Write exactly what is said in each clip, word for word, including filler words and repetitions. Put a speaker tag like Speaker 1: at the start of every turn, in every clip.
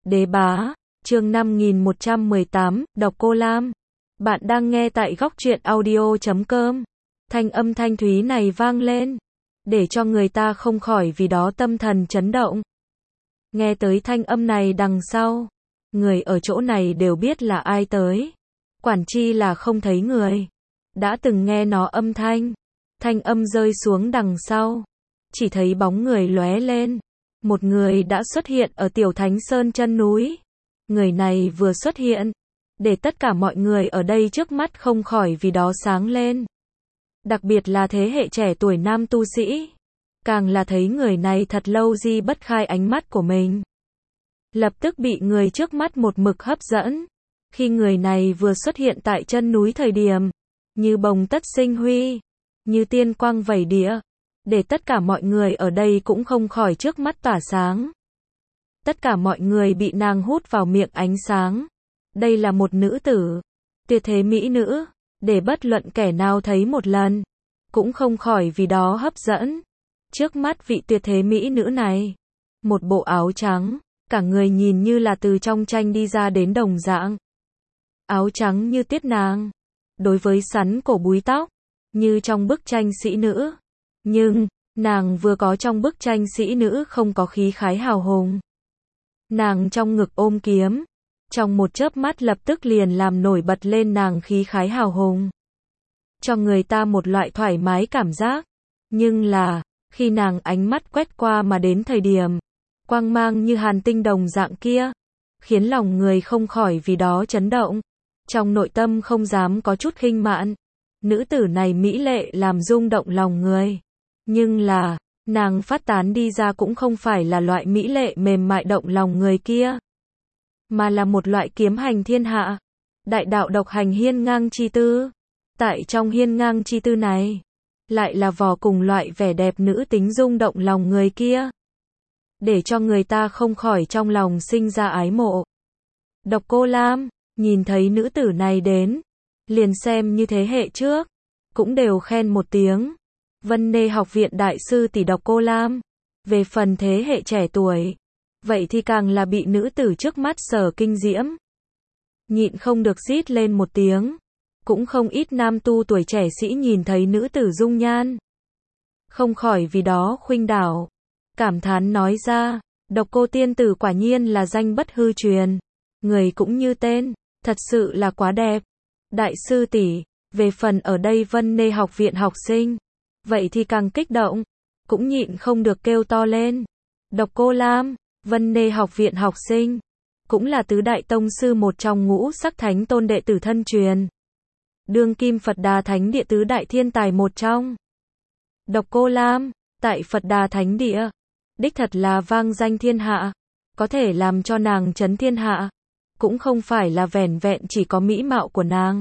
Speaker 1: Đế bá, chương năm nghìn một trăm mười tám, độc cô Lam. Bạn đang nghe tại góc truyện audio chấm com. Thanh âm thanh thúy này vang lên, để cho người ta không khỏi vì đó tâm thần chấn động. Nghe tới thanh âm này đằng sau, người ở chỗ này đều biết là ai tới. Quản chi là không thấy người. Đã từng nghe nó âm thanh. Thanh âm rơi xuống đằng sau. Chỉ thấy bóng người lóe lên. Một người đã xuất hiện ở Tiểu Thánh Sơn chân núi. Người này vừa xuất hiện, để tất cả mọi người ở đây trước mắt không khỏi vì đó sáng lên. Đặc biệt là thế hệ trẻ tuổi nam tu sĩ. Càng là thấy người này thật lâu di bất khai ánh mắt của mình. Lập tức bị người trước mắt một mực hấp dẫn. Khi người này vừa xuất hiện tại chân núi thời điểm, như bồng tất sinh huy, như tiên quang vẩy địa, để tất cả mọi người ở đây cũng không khỏi trước mắt tỏa sáng. Tất cả mọi người bị nàng hút vào miệng ánh sáng. Đây là một nữ tử, tuyệt thế mỹ nữ, để bất luận kẻ nào thấy một lần, cũng không khỏi vì đó hấp dẫn. Trước mắt vị tuyệt thế mỹ nữ này, một bộ áo trắng, cả người nhìn như là từ trong tranh đi ra đến đồng dạng. Áo trắng như tuyết nàng, đối với sắn cổ búi tóc, như trong bức tranh sĩ nữ. Nhưng, nàng vừa có trong bức tranh sĩ nữ không có khí khái hào hùng. Nàng trong ngực ôm kiếm, trong một chớp mắt lập tức liền làm nổi bật lên nàng khí khái hào hùng. Cho người ta một loại thoải mái cảm giác. Nhưng là, khi nàng ánh mắt quét qua mà đến thời điểm, quang mang như hàn tinh đồng dạng kia, khiến lòng người không khỏi vì đó chấn động. Trong nội tâm không dám có chút khinh mạn. Nữ tử này mỹ lệ làm rung động lòng người. Nhưng là, nàng phát tán đi ra cũng không phải là loại mỹ lệ mềm mại động lòng người kia, mà là một loại kiếm hành thiên hạ, đại đạo độc hành hiên ngang chi tư. Tại trong hiên ngang chi tư này, lại là vò cùng loại vẻ đẹp nữ tính rung động lòng người kia, để cho người ta không khỏi trong lòng sinh ra ái mộ. Độc Cô Lam, nhìn thấy nữ tử này đến, liền xem như thế hệ trước, cũng đều khen một tiếng. Vân Nê học viện đại sư tỷ Độc Cô Lam. Về phần thế hệ trẻ tuổi, vậy thì càng là bị nữ tử trước mắt sở kinh diễm. Nhịn không được rít lên một tiếng. Cũng không ít nam tu tuổi trẻ sĩ nhìn thấy nữ tử dung nhan, không khỏi vì đó khuynh đảo, cảm thán nói ra, Độc Cô tiên tử quả nhiên là danh bất hư truyền. Người cũng như tên, thật sự là quá đẹp. Đại sư tỷ, về phần ở đây Vân Nê học viện học sinh, vậy thì càng kích động, cũng nhịn không được kêu to lên. Độc Cô Lam, Vân Nê học viện học sinh, cũng là tứ đại tông sư một trong ngũ sắc thánh tôn đệ tử thân truyền. Đương kim Phật Đà Thánh Địa tứ đại thiên tài một trong. Độc Cô Lam, tại Phật Đà Thánh Địa, đích thật là vang danh thiên hạ, có thể làm cho nàng chấn thiên hạ, cũng không phải là vẻn vẹn chỉ có mỹ mạo của nàng.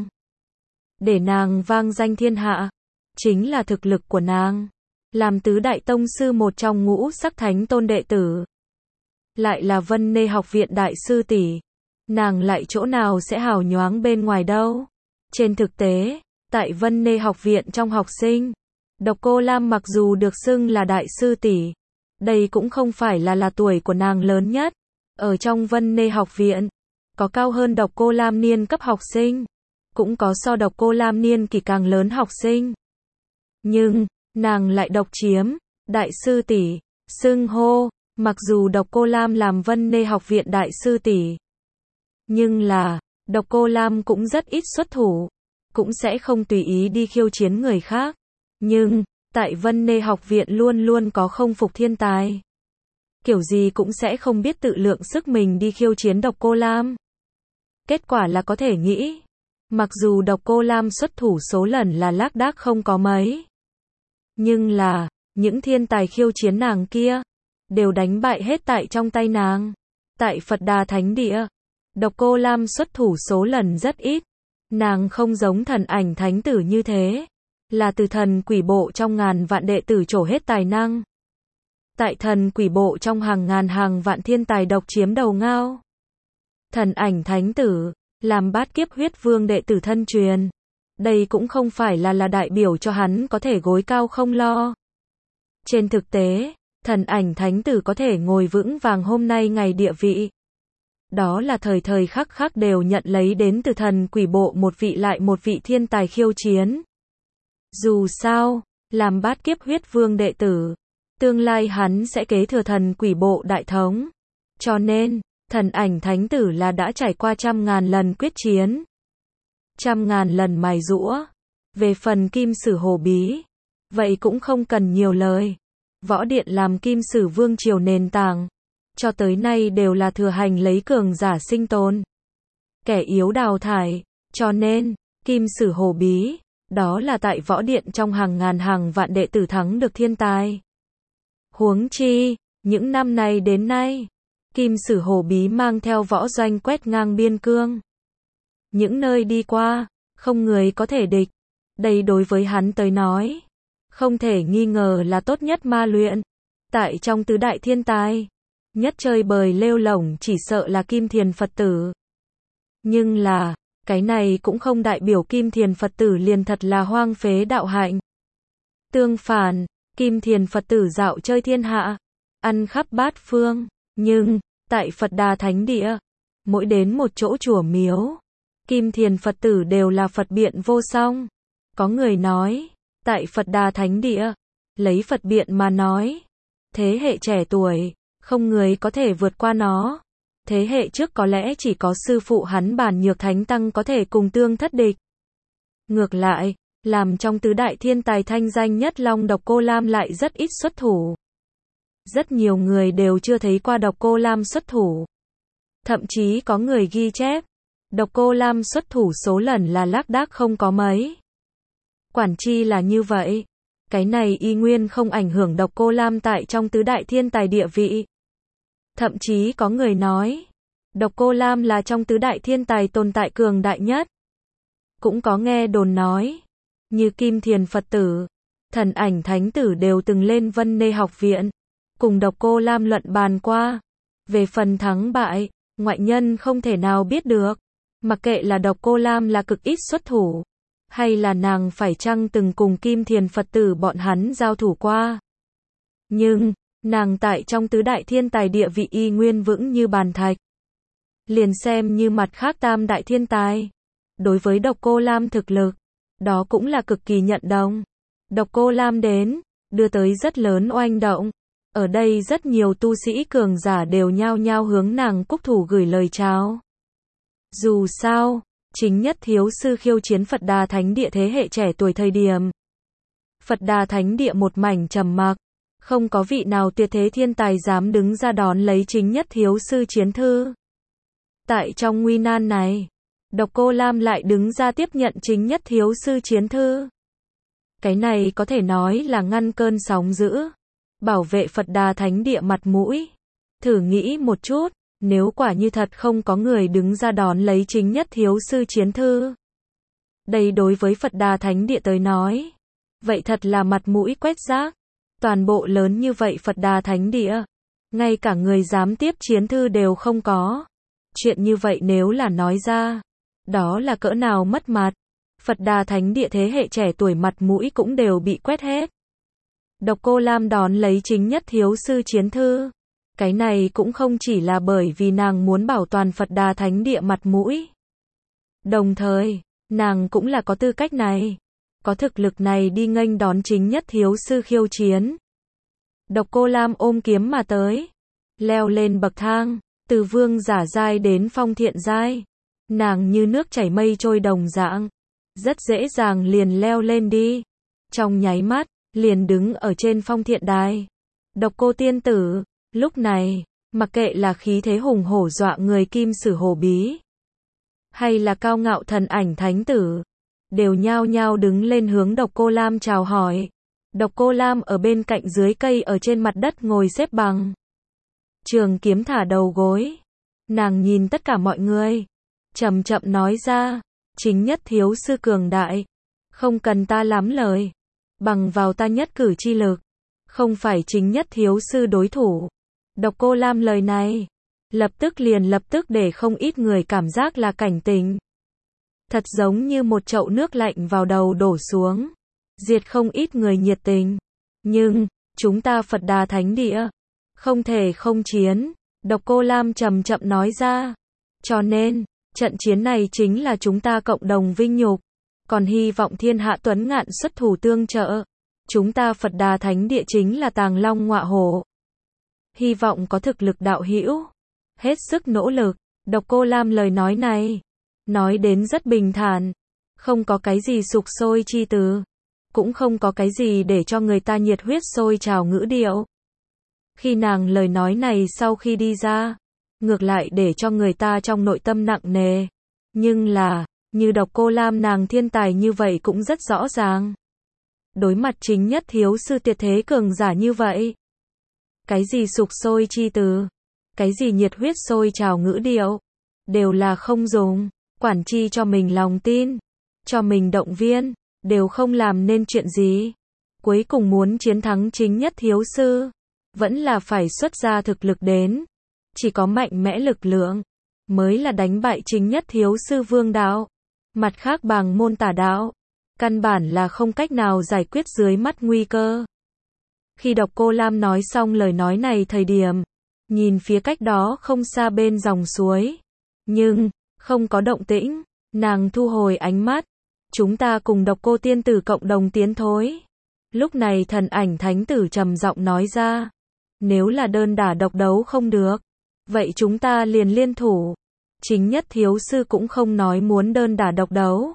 Speaker 1: Để nàng vang danh thiên hạ, chính là thực lực của nàng, làm tứ đại tông sư một trong ngũ sắc thánh tôn đệ tử. Lại là Vân Nê học viện đại sư tỷ, nàng lại chỗ nào sẽ hào nhoáng bên ngoài đâu. Trên thực tế, tại Vân Nê học viện trong học sinh, Độc Cô Lam mặc dù được xưng là đại sư tỷ, đây cũng không phải là là tuổi của nàng lớn nhất. Ở trong Vân Nê học viện, có cao hơn Độc Cô Lam niên cấp học sinh, cũng có so Độc Cô Lam niên kỷ càng lớn học sinh. Nhưng, nàng lại độc chiếm đại sư tỷ xưng hô. Mặc dù Độc Cô Lam làm Vân Nê học viện đại sư tỷ, nhưng là, Độc Cô Lam cũng rất ít xuất thủ, cũng sẽ không tùy ý đi khiêu chiến người khác. Nhưng, tại Vân Nê học viện luôn luôn có không phục thiên tài. Kiểu gì cũng sẽ không biết tự lượng sức mình đi khiêu chiến Độc Cô Lam. Kết quả là có thể nghĩ, mặc dù Độc Cô Lam xuất thủ số lần là lác đác không có mấy, nhưng là, những thiên tài khiêu chiến nàng kia, đều đánh bại hết tại trong tay nàng. Tại Phật Đà Thánh Địa, Độc Cô Lam xuất thủ số lần rất ít. Nàng không giống Thần Ảnh Thánh Tử như thế, là từ thần quỷ bộ trong ngàn vạn đệ tử trổ hết tài năng. Tại thần quỷ bộ trong hàng ngàn hàng vạn thiên tài độc chiếm đầu ngao. Thần Ảnh Thánh Tử, làm bát kiếp huyết vương đệ tử thân truyền. Đây cũng không phải là là đại biểu cho hắn có thể gối cao không lo. Trên thực tế, Thần Ảnh Thánh Tử có thể ngồi vững vàng hôm nay ngày địa vị, đó là thời thời khắc khắc đều nhận lấy đến từ thần quỷ bộ một vị lại một vị thiên tài khiêu chiến. Dù sao, làm bát kiếp huyết vương đệ tử, tương lai hắn sẽ kế thừa thần quỷ bộ đại thống. Cho nên, thần ảnh thánh tử là đã trải qua trăm ngàn lần quyết chiến, trăm ngàn lần mài giũa. Về phần kim sử hồ bí, vậy cũng không cần nhiều lời. Võ điện làm kim sử vương triều nền tảng, cho tới nay đều là thừa hành lấy cường giả sinh tồn, kẻ yếu đào thải, cho nên, kim sử hồ bí, đó là tại võ điện trong hàng ngàn hàng vạn đệ tử thắng được thiên tài. Huống chi, những năm này đến nay, kim sử hồ bí mang theo võ doanh quét ngang biên cương. Những nơi đi qua, không người có thể địch. Đây đối với hắn tới nói, không thể nghi ngờ là tốt nhất ma luyện. Tại trong tứ đại thiên tài, nhất chơi bời lêu lổng chỉ sợ là Kim Thiền Phật tử. Nhưng là, cái này cũng không đại biểu Kim Thiền Phật tử liền thật là hoang phế đạo hạnh. Tương phản, Kim Thiền Phật tử dạo chơi thiên hạ, ăn khắp bát phương, nhưng, tại Phật Đà Thánh Địa, mỗi đến một chỗ chùa miếu, Kim Thiền Phật tử đều là Phật biện vô song. Có người nói, tại Phật Đà Thánh Địa, lấy Phật biện mà nói, thế hệ trẻ tuổi, không người có thể vượt qua nó. Thế hệ trước có lẽ chỉ có sư phụ hắn Bản Nhược Thánh Tăng có thể cùng tương thất địch. Ngược lại, làm trong tứ đại thiên tài thanh danh nhất Long Độc Cô Lam lại rất ít xuất thủ. Rất nhiều người đều chưa thấy qua Độc Cô Lam xuất thủ. Thậm chí có người ghi chép, Độc Cô Lam xuất thủ số lần là lác đác không có mấy. Quản chi là như vậy, cái này y nguyên không ảnh hưởng Độc Cô Lam tại trong tứ đại thiên tài địa vị. Thậm chí có người nói, Độc Cô Lam là trong tứ đại thiên tài tồn tại cường đại nhất. Cũng có nghe đồn nói, như Kim Thiền Phật tử, thần ảnh thánh tử đều từng lên Vân Nê học viện, cùng Độc Cô Lam luận bàn qua. Về phần thắng bại, ngoại nhân không thể nào biết được. Mặc kệ là Độc Cô Lam là cực ít xuất thủ, hay là nàng phải chăng từng cùng Kim Thiền Phật tử bọn hắn giao thủ qua. Nhưng, nàng tại trong tứ đại thiên tài địa vị y nguyên vững như bàn thạch. Liền xem như mặt khác tam đại thiên tài. Đối với Độc Cô Lam thực lực, đó cũng là cực kỳ nhận đồng. Độc Cô Lam đến, đưa tới rất lớn oanh động. Ở đây rất nhiều tu sĩ cường giả đều nhao nhao hướng nàng cúc thủ gửi lời chào. Dù sao, chính nhất thiếu sư khiêu chiến Phật Đà Thánh Địa thế hệ trẻ tuổi thời điểm. Phật Đà Thánh Địa một mảnh trầm mặc, không có vị nào tuyệt thế thiên tài dám đứng ra đón lấy chính nhất thiếu sư chiến thư. Tại trong nguy nan này, Độc Cô Lam lại đứng ra tiếp nhận chính nhất thiếu sư chiến thư. Cái này có thể nói là ngăn cơn sóng dữ, bảo vệ Phật Đà Thánh Địa mặt mũi. Thử nghĩ một chút, nếu quả như thật không có người đứng ra đón lấy chính nhất thiếu sư chiến thư. Đây đối với Phật Đà Thánh Địa tới nói, vậy thật là mặt mũi quét rác. Toàn bộ lớn như vậy Phật Đà Thánh Địa, ngay cả người dám tiếp chiến thư đều không có. Chuyện như vậy nếu là nói ra, đó là cỡ nào mất mặt. Phật Đà Thánh Địa thế hệ trẻ tuổi mặt mũi cũng đều bị quét hết. Độc Cô Lam đón lấy chính nhất thiếu sư chiến thư. Cái này cũng không chỉ là bởi vì nàng muốn bảo toàn Phật Đà Thánh Địa mặt mũi. Đồng thời, nàng cũng là có tư cách này, có thực lực này đi nghênh đón chính nhất thiếu sư khiêu chiến. Độc Cô Lam ôm kiếm mà tới, leo lên bậc thang, từ vương giả giai đến phong thiện giai. Nàng như nước chảy mây trôi đồng dạng, rất dễ dàng liền leo lên đi. Trong nháy mắt, liền đứng ở trên phong thiện đài. Độc Cô tiên tử, lúc này, mặc kệ là khí thế hùng hổ dọa người kim sử hồ bí, hay là cao ngạo thần ảnh thánh tử, đều nhao nhao đứng lên hướng Độc Cô Lam chào hỏi. Độc Cô Lam ở bên cạnh dưới cây ở trên mặt đất ngồi xếp bằng. Trường kiếm thả đầu gối. Nàng nhìn tất cả mọi người, chậm chậm nói ra, chính nhất thiếu sư cường đại, không cần ta lắm lời, bằng vào ta nhất cử chi lực, không phải chính nhất thiếu sư đối thủ. Độc Cô Lam lời này, lập tức liền lập tức để không ít người cảm giác là cảnh tỉnh. Thật giống như một chậu nước lạnh vào đầu đổ xuống, diệt không ít người nhiệt tình. Nhưng, chúng ta Phật Đà Thánh Địa, không thể không chiến. Độc Cô Lam chậm chậm nói ra. Cho nên, trận chiến này chính là chúng ta cộng đồng vinh nhục. Còn hy vọng thiên hạ tuấn ngạn xuất thủ tương trợ. Chúng ta Phật Đà Thánh Địa chính là tàng long ngọa hổ. Hy vọng có thực lực đạo hữu. Hết sức nỗ lực. Độc Cô Lam lời nói này. Nói đến rất bình thản. Không có cái gì sục sôi chi từ. Cũng không có cái gì để cho người ta nhiệt huyết sôi trào ngữ điệu. Khi nàng lời nói này sau khi đi ra, ngược lại để cho người ta trong nội tâm nặng nề. Nhưng là, như Độc Cô Lam nàng thiên tài như vậy cũng rất rõ ràng. Đối mặt chính nhất thiếu sư tuyệt thế cường giả như vậy. Cái gì sục sôi chi từ, cái gì nhiệt huyết sôi trào ngữ điệu, đều là không dùng, quản chi cho mình lòng tin, cho mình động viên, đều không làm nên chuyện gì. Cuối cùng muốn chiến thắng chính nhất thiếu sư, vẫn là phải xuất ra thực lực đến. Chỉ có mạnh mẽ lực lượng, mới là đánh bại chính nhất thiếu sư vương đạo. Mặt khác bàng môn tà đạo, căn bản là không cách nào giải quyết dưới mắt nguy cơ. Khi Độc Cô Lam nói xong lời nói này thời điểm, nhìn phía cách đó không xa bên dòng suối. Nhưng, không có động tĩnh, nàng thu hồi ánh mắt. Chúng ta cùng Độc Cô tiên tử cộng đồng tiến thối. Lúc này Thần Ảnh Thánh tử trầm giọng nói ra. Nếu là đơn đả độc đấu không được, vậy chúng ta liền liên thủ. Chính nhất thiếu sư cũng không nói muốn đơn đả độc đấu.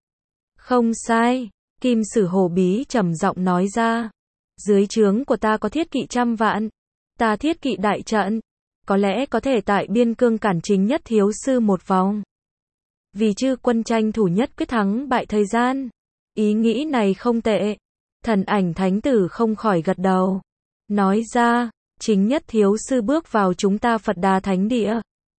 Speaker 1: Không sai, Kim Sử Hổ Bí trầm giọng nói ra. Dưới trướng của ta có thiết kỵ trăm vạn, ta thiết kỵ đại trận, có lẽ có thể tại biên cương cản chính nhất thiếu sư một vòng. Vì chư quân tranh thủ nhất quyết thắng bại thời gian. Ý nghĩ này không tệ. Thần Ảnh Thánh tử không khỏi gật đầu. Nói ra, chính nhất thiếu sư bước vào chúng ta Phật Đà Thánh Địa.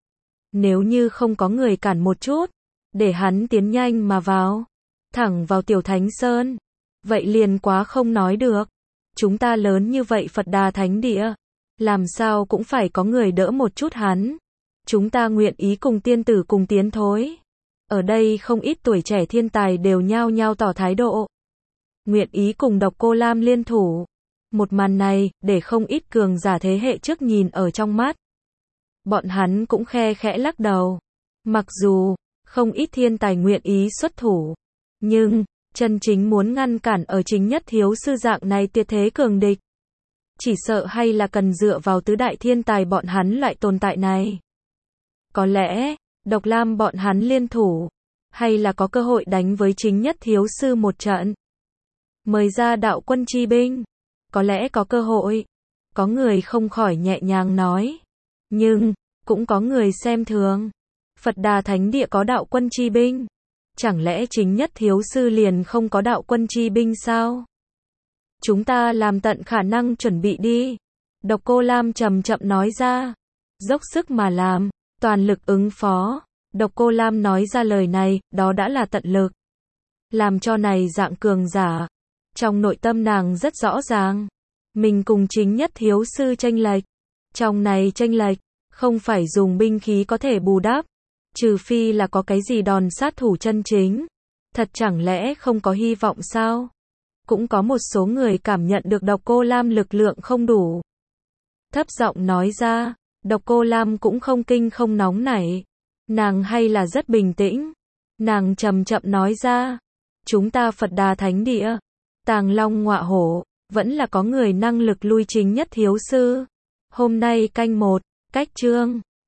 Speaker 1: Nếu như không có người cản một chút, để hắn tiến nhanh mà vào, thẳng vào Tiểu Thánh Sơn, vậy liền quá không nói được. Chúng ta lớn như vậy Phật Đà Thánh Địa, làm sao cũng phải có người đỡ một chút hắn. Chúng ta nguyện ý cùng tiên tử cùng tiến thối. Ở đây không ít tuổi trẻ thiên tài đều nhao nhao tỏ thái độ. Nguyện ý cùng Độc Cô Lam liên thủ. Một màn này, để không ít cường giả thế hệ trước nhìn ở trong mắt. Bọn hắn cũng khe khẽ lắc đầu. Mặc dù, không ít thiên tài nguyện ý xuất thủ. Nhưng, chân chính muốn ngăn cản ở chính nhất thiếu sư dạng này tuyệt thế cường địch. Chỉ sợ hay là cần dựa vào tứ đại thiên tài bọn hắn loại tồn tại này. Có lẽ, Độc Lam bọn hắn liên thủ, hay là có cơ hội đánh với chính nhất thiếu sư một trận. Mời ra đạo quân chi binh, có lẽ có cơ hội. Có người không khỏi nhẹ nhàng nói. Nhưng, cũng có người xem thường. Phật Đà Thánh Địa có đạo quân chi binh. Chẳng lẽ chính nhất thiếu sư liền không có đạo quân chi binh sao? Chúng ta làm tận khả năng chuẩn bị đi. Độc Cô Lam chậm chậm nói ra. Dốc sức mà làm, toàn lực ứng phó. Độc Cô Lam nói ra lời này, đó đã là tận lực. Làm cho này dạng cường giả. Trong nội tâm nàng rất rõ ràng. Mình cùng chính nhất thiếu sư tranh lệch. Trong này tranh lệch, không phải dùng binh khí có thể bù đắp. Trừ phi là có cái gì đòn sát thủ chân chính. Thật chẳng lẽ không có hy vọng sao? Cũng có một số người cảm nhận được Độc Cô Lam lực lượng không đủ. Thấp giọng nói ra, Độc Cô Lam cũng không kinh không nóng nảy. Nàng hay là rất bình tĩnh. Nàng chậm chậm nói ra, chúng ta Phật Đà Thánh Địa, tàng long ngọa hổ, vẫn là có người năng lực lui chính nhất thiếu sư. Hôm nay canh một, cách chương